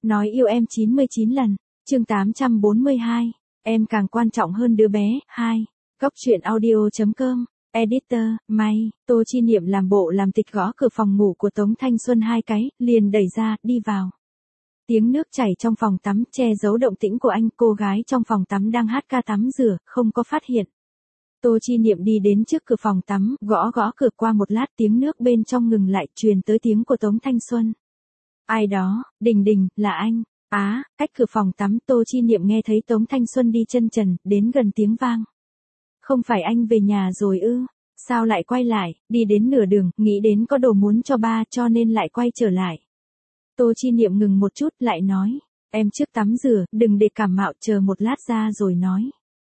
Nói yêu em 99 lần. Chương 842. Em càng quan trọng hơn đứa bé. 2. Góc truyện audio.com. Editor, May. Tô Chi Niệm làm bộ làm tịch gõ cửa phòng ngủ của Tống Thanh Xuân 2 cái, liền đẩy ra, đi vào. Tiếng nước chảy trong phòng tắm che giấu động tĩnh của anh, cô gái trong phòng tắm đang hát ca tắm rửa, không có phát hiện. Tô Chi Niệm đi đến trước cửa phòng tắm, gõ gõ cửa, qua một lát tiếng nước bên trong ngừng lại, truyền tới tiếng của Tống Thanh Xuân. Ai đó? Đình Đình, là anh. Cách cửa phòng tắm Tô Chi Niệm nghe thấy Tống Thanh Xuân đi chân trần, đến gần tiếng vang. Không phải anh về nhà rồi ư? Sao lại quay lại? Đi đến nửa đường, nghĩ đến có đồ muốn cho ba cho nên lại quay trở lại. Tô Chi Niệm ngừng một chút lại nói. Em trước tắm rửa, đừng để cảm mạo, chờ một lát ra rồi nói.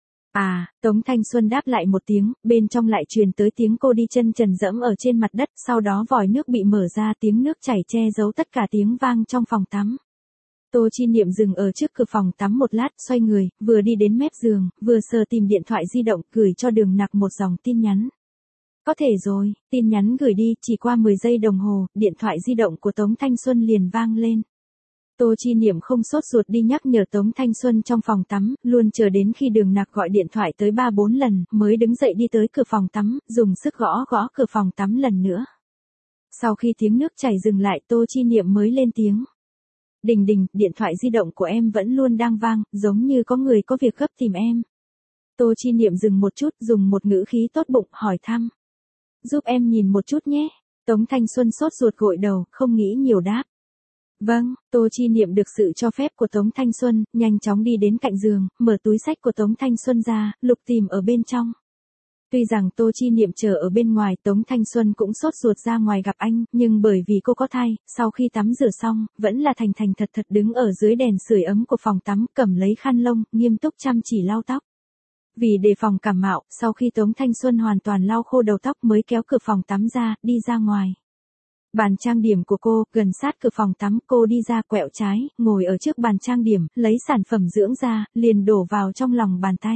Tống Thanh Xuân đáp lại một tiếng, bên trong lại truyền tới tiếng cô đi chân trần dẫm ở trên mặt đất, sau đó vòi nước bị mở ra, tiếng nước chảy che giấu tất cả tiếng vang trong phòng tắm. Tô Chi Niệm dừng ở trước cửa phòng tắm một lát, xoay người, vừa đi đến mép giường, vừa sờ tìm điện thoại di động, gửi cho Đường Nặc một dòng tin nhắn. Có thể rồi, tin nhắn gửi đi, chỉ qua 10 giây đồng hồ, điện thoại di động của Tống Thanh Xuân liền vang lên. Tô Chi Niệm không sốt ruột đi nhắc nhở Tống Thanh Xuân trong phòng tắm, luôn chờ đến khi Đường Nặc gọi điện thoại tới 3-4 lần, mới đứng dậy đi tới cửa phòng tắm, dùng sức gõ gõ cửa phòng tắm lần nữa. Sau khi tiếng nước chảy dừng lại, Tô Chi Niệm mới lên tiếng. Đình Đình, điện thoại di động của em vẫn luôn đang vang, giống như có người có việc gấp tìm em. Tô Chi Niệm dừng một chút, dùng một ngữ khí tốt bụng, hỏi thăm. Giúp em nhìn một chút nhé. Tống Thanh Xuân sốt ruột gội đầu, không nghĩ nhiều đáp. Vâng, Tô Chi Niệm được sự cho phép của Tống Thanh Xuân, nhanh chóng đi đến cạnh giường, mở túi xách của Tống Thanh Xuân ra, lục tìm ở bên trong. Tuy rằng Tô Chi Niệm chờ ở bên ngoài, Tống Thanh Xuân cũng sốt ruột ra ngoài gặp anh, nhưng bởi vì cô có thai, sau khi tắm rửa xong, vẫn là thành thành thật thật đứng ở dưới đèn sưởi ấm của phòng tắm, cầm lấy khăn lông, nghiêm túc chăm chỉ lau tóc. Vì đề phòng cảm mạo, sau khi Tống Thanh Xuân hoàn toàn lau khô đầu tóc mới kéo cửa phòng tắm ra, đi ra ngoài. Bàn trang điểm của cô, gần sát cửa phòng tắm, cô đi ra quẹo trái, ngồi ở trước bàn trang điểm, lấy sản phẩm dưỡng da, liền đổ vào trong lòng bàn tay.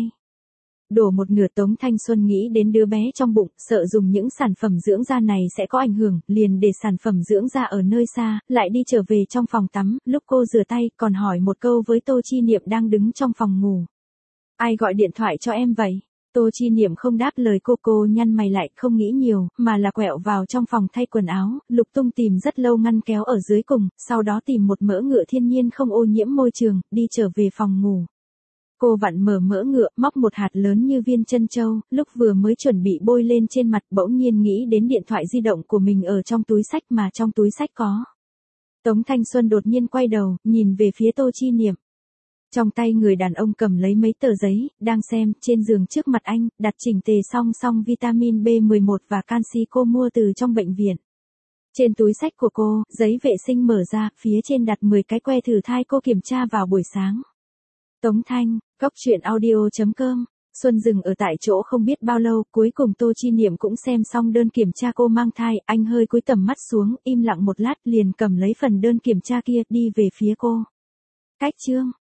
Đổ một nửa, Tống Thanh Xuân nghĩ đến đứa bé trong bụng, sợ dùng những sản phẩm dưỡng da này sẽ có ảnh hưởng, liền để sản phẩm dưỡng da ở nơi xa, lại đi trở về trong phòng tắm, lúc cô rửa tay, còn hỏi một câu với Tô Chi Niệm đang đứng trong phòng ngủ. Ai gọi điện thoại cho em vậy? Tô Chi Niệm không đáp lời cô nhăn mày lại, không nghĩ nhiều, mà là quẹo vào trong phòng thay quần áo, lục tung tìm rất lâu ngăn kéo ở dưới cùng, sau đó tìm một mỡ ngựa thiên nhiên không ô nhiễm môi trường, đi trở về phòng ngủ. Cô vặn mở mỡ ngựa, móc một hạt lớn như viên trân châu, lúc vừa mới chuẩn bị bôi lên trên mặt, bỗng nhiên nghĩ đến điện thoại di động của mình ở trong túi xách, mà trong túi xách có. Tống Thanh Xuân đột nhiên quay đầu, nhìn về phía Tô Chi Niệm. Trong tay người đàn ông cầm lấy mấy tờ giấy, đang xem, trên giường trước mặt anh, đặt chỉnh tề song song vitamin B11 và canxi cô mua từ trong bệnh viện. Trên túi xách của cô, giấy vệ sinh mở ra, phía trên đặt 10 cái que thử thai cô kiểm tra vào buổi sáng. Tống Thanh, góc truyện audio.com. Xuân dừng ở tại chỗ không biết bao lâu, cuối cùng Tô Chi Niệm cũng xem xong đơn kiểm tra cô mang thai, anh hơi cúi tầm mắt xuống, im lặng một lát, liền cầm lấy phần đơn kiểm tra kia, đi về phía cô. Cách chương